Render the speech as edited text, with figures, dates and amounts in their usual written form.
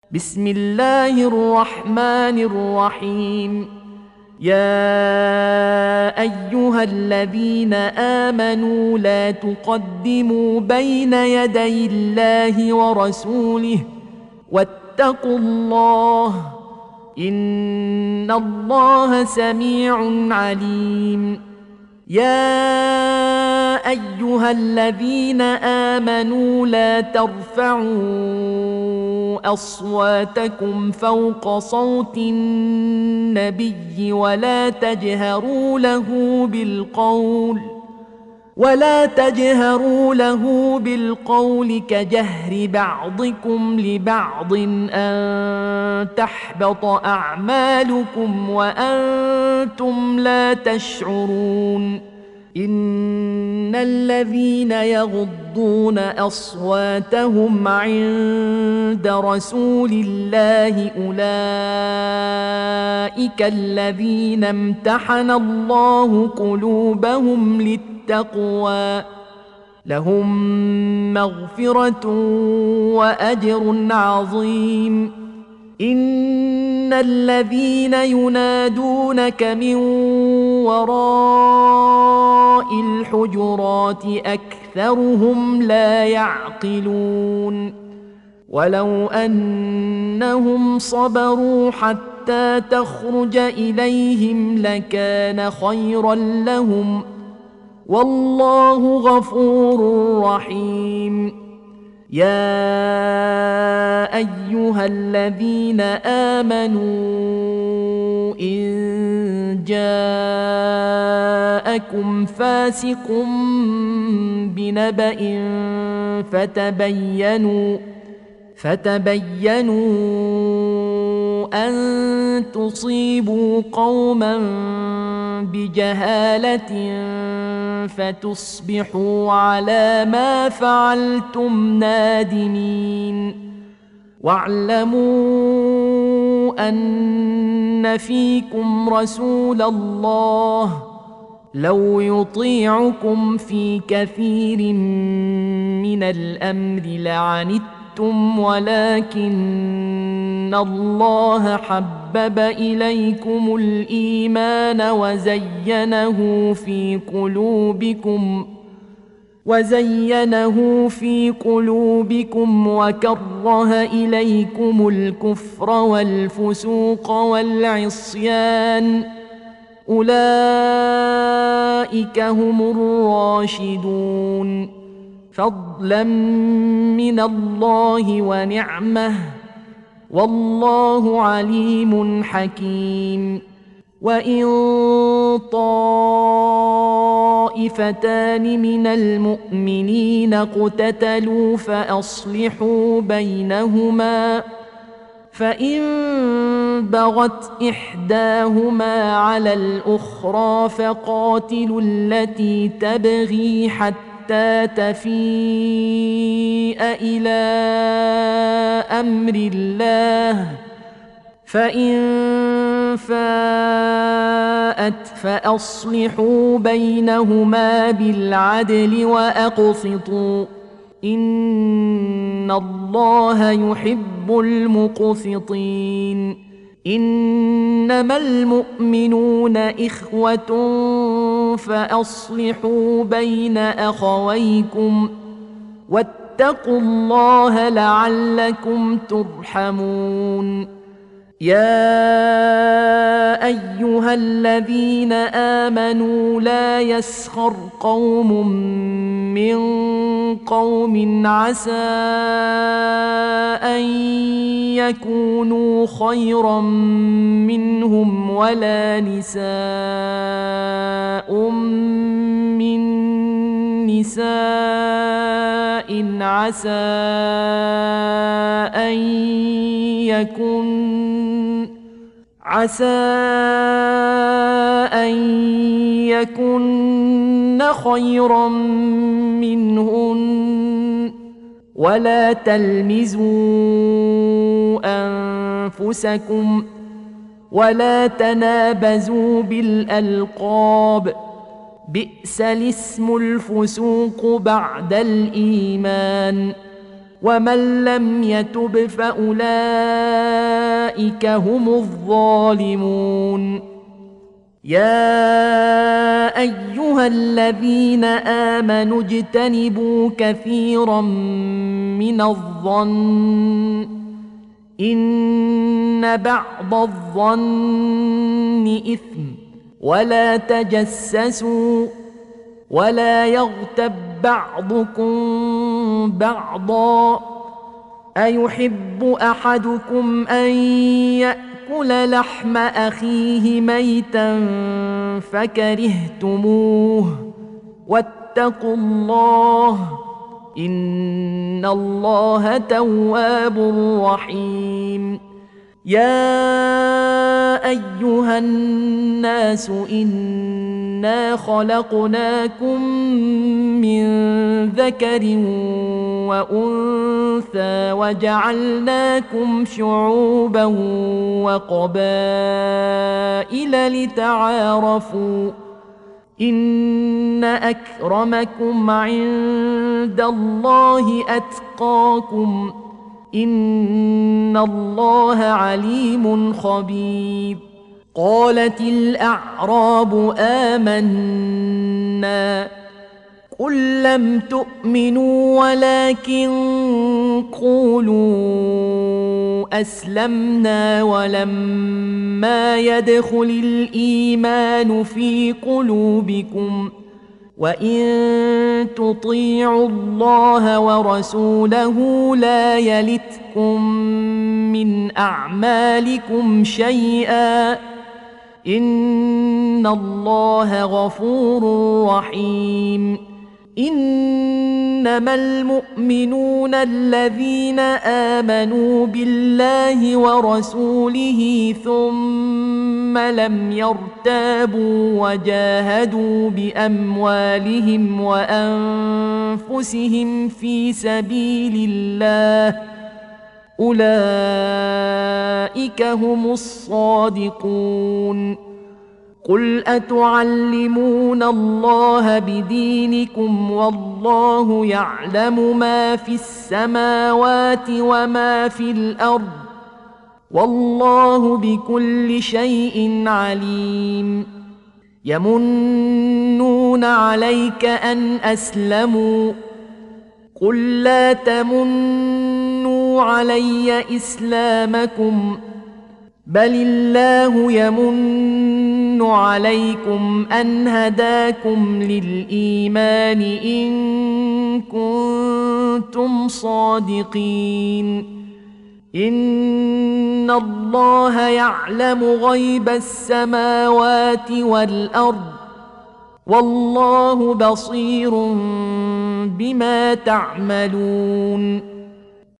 بسم الله الرحمن الرحيم. يا أيها الذين آمنوا لا تقدموا بين يدي الله ورسوله واتقوا الله إن الله سميع عليم. يا أيها الذين آمنوا لا ترفعوا أصواتكم فوق صوت النبي ولا تجهروا له بالقول كجهر بعضكم لبعض أن تحبط أعمالكم وأنتم لا تشعرون. إن الذين يغضون أصواتهم عند رسول الله أولئك الذين امتحن الله قلوبهم للتقوى لهم مغفرة وأجر عظيم. إن الذين ينادونك من وراء الحجرات أكثرهم لا يعقلون. ولو أنهم صبروا حتى تخرج إليهم لكان خيرا لهم والله غفور رحيم. يا أيها الذين آمنوا إن جاءكم فاسق بنبأ فتبينوا أن تصيبوا قوما بجهالة فتصبحوا على ما فعلتم نادمين. واعلموا أن فيكم رسول الله لو يطيعكم في كثير من الأمر لعنتم ولكن الله حبب إليكم الإيمان وزينه في قلوبكم وكره إليكم الكفر والفسوق والعصيان أولئك هم الراشدون فضلا من الله ونعمه والله عليم حكيم. وإن طائفتان من المؤمنين اقتتلوا فأصلحوا بينهما فإن بغت إحداهما على الأخرى فقاتلوا التي تبغي حتى تفيء إلى أمر الله فإن فاءت فأصلحوا بينهما بالعدل وأقسطوا إن الله يحب المقسطين. إنما المؤمنون إخوة فأصلحوا بين أخويكم واتقوا الله لعلكم ترحمون. يا أيها الذين آمنوا لا يسخر قوم من قوم عسى أن يكونوا خيرا منهم ولا نساء من نساء عسى أن يكن خيرا منهن ولا تلمزوا أنفسكم ولا تنابزوا بالألقاب بئس الاسم الفسوق بعد الإيمان ومن لم يتب فأولئك هم الظالمون. يا أيها الذين آمنوا اجتنبوا كثيرا من الظن إن بعض الظن إثم ولا تجسسوا ولا يغتب بعضكم بعضا أيحب أحدكم أن يأكل لحم أخيه ميتا فكرهتموه واتقوا الله إن الله تواب رحيم. يا أيها الناس إنا خلقناكم من ذكر وأنثى وجعلناكم شعوبا وقبائل لتعارفوا إن أكرمكم عند الله أتقاكم إن الله عليم خبير. قالت الأعراب آمنا قل لم تؤمنوا ولكن قولوا أسلمنا ولما يدخل الإيمان في قلوبكم وإن تطيعوا الله ورسوله لا يلتكم من أعمالكم شيئا إن الله غفور رحيم. إنما المؤمنون الذين آمنوا بالله ورسوله ثم لم يرتابوا وجاهدوا بأموالهم وأنفسهم في سبيل الله أولئك هم الصادقون. قل أتعلمون الله بدينكم والله يعلم ما في السماوات وما في الأرض والله بكل شيء عليم. يمنون عليك أن أسلموا قل لا تمنوا علي إسلامكم بل الله يمن عليكم أن هداكم للإيمان إن كنتم صادقين. إن الله يعلم غيب السماوات والأرض والله بصير بما تعملون.